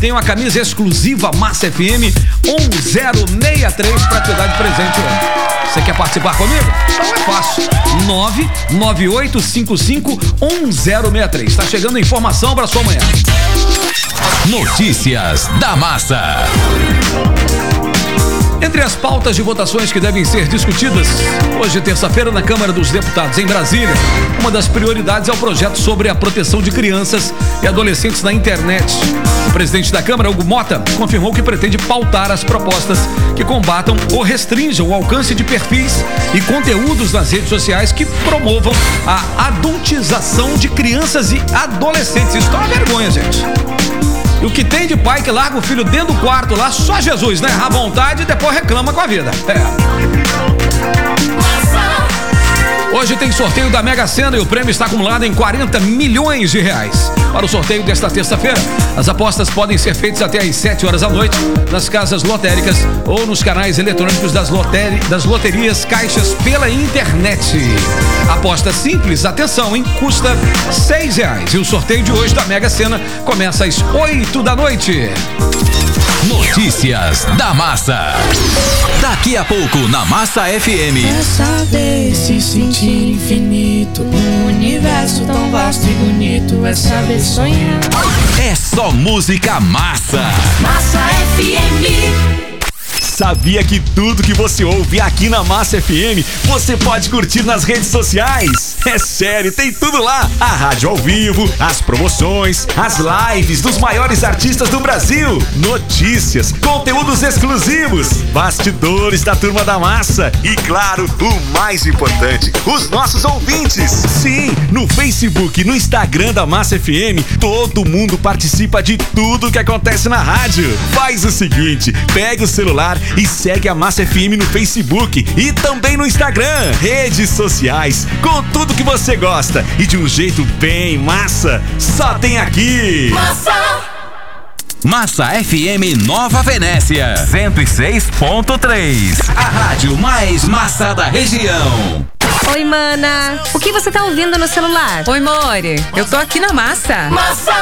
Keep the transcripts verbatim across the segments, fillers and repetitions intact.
tem uma camisa exclusiva Massa F M um zero seis três para te dar de presente hoje. Você quer participar comigo? Então é fácil. nove nove oito cinco cinco um zero seis três. Está chegando informação para sua manhã. Notícias da Massa. Entre as pautas de votações que devem ser discutidas hoje, terça-feira, na Câmara dos Deputados em Brasília, uma das prioridades é o projeto sobre a proteção de crianças e adolescentes na internet. O presidente da Câmara, Hugo Mota, confirmou que pretende pautar as propostas que combatam ou restringam o alcance de perfis e conteúdos nas redes sociais que promovam a adultização de crianças e adolescentes. Isso é uma vergonha, gente. E o que tem de pai que larga o filho dentro do quarto lá, só Jesus, né? À vontade e depois reclama com a vida. É. Hoje tem sorteio da Mega Sena e o prêmio está acumulado em quarenta milhões de reais. Para o sorteio desta terça-feira, as apostas podem ser feitas até às sete horas da noite nas casas lotéricas ou nos canais eletrônicos das, loteri- das loterias caixas pela internet. Aposta simples, atenção, hein? Custa seis reais. E o sorteio de hoje da Mega Sena começa às oito da noite. Notícias da Massa. Daqui a pouco na Massa F M. Essa vez se sentir infinito, um universo tão vasto e bonito, é saber sonhar. É só música massa. Massa F M. Sabia que tudo que você ouve aqui na Massa F M, você pode curtir nas redes sociais? É sério, tem tudo lá. A rádio ao vivo, as promoções, as lives dos maiores artistas do Brasil, notícias, conteúdos exclusivos, bastidores da Turma da Massa e, claro, o mais importante, os nossos ouvintes. Sim, no Facebook e no Instagram da Massa F M, todo mundo participa de tudo que acontece na rádio. Faz o seguinte, pega o celular e segue a Massa F M no Facebook e também no Instagram. Redes sociais, com tudo que você gosta e de um jeito bem massa, só tem aqui. Massa! Massa F M Nova Venécia, cento e seis ponto três. A rádio mais massa da região. Oi, mana. O que você tá ouvindo no celular? Oi, More. Eu tô aqui na Massa. Massa!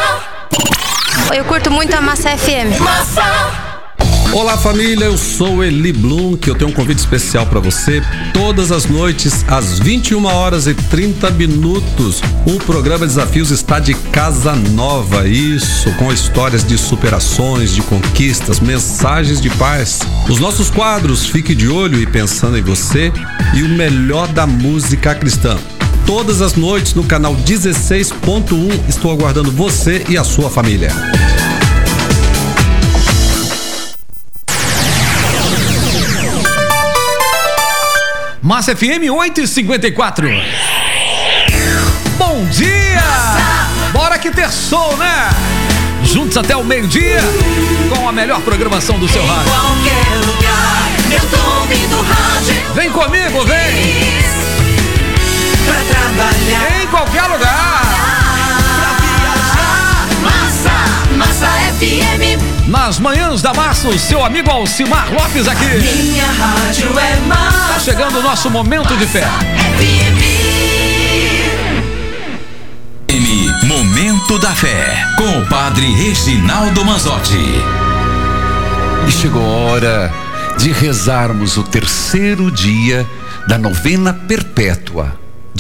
Eu curto muito a Massa F M. Massa! Olá, família, eu sou Eli Blum, que eu tenho um convite especial para você. Todas as noites, às vinte e uma horas e trinta minutos, o programa Desafios está de casa nova. Isso, com histórias de superações, de conquistas, mensagens de paz. Os nossos quadros Fique de Olho e Pensando em Você e o melhor da música cristã. Todas as noites no canal dezesseis ponto um, estou aguardando você e a sua família. Massa F M oito e cinquenta e quatro. Bom dia! Bora que terçou, né? Juntos até o meio-dia com a melhor programação do seu rádio. Em qualquer lugar, eu tô ouvindo rádio. Vem comigo, vem! Pra trabalhar, Em qualquer lugar! pra viajar. Massa, Massa F M. Nas manhãs da Massa, o seu amigo Alcimar Lopes aqui. Minha rádio é Massa. Tá chegando o nosso momento de fé. F M. M, Momento da Fé, com o padre Reginaldo Manzotti. E chegou a hora de rezarmos o terceiro dia da novena perpétua.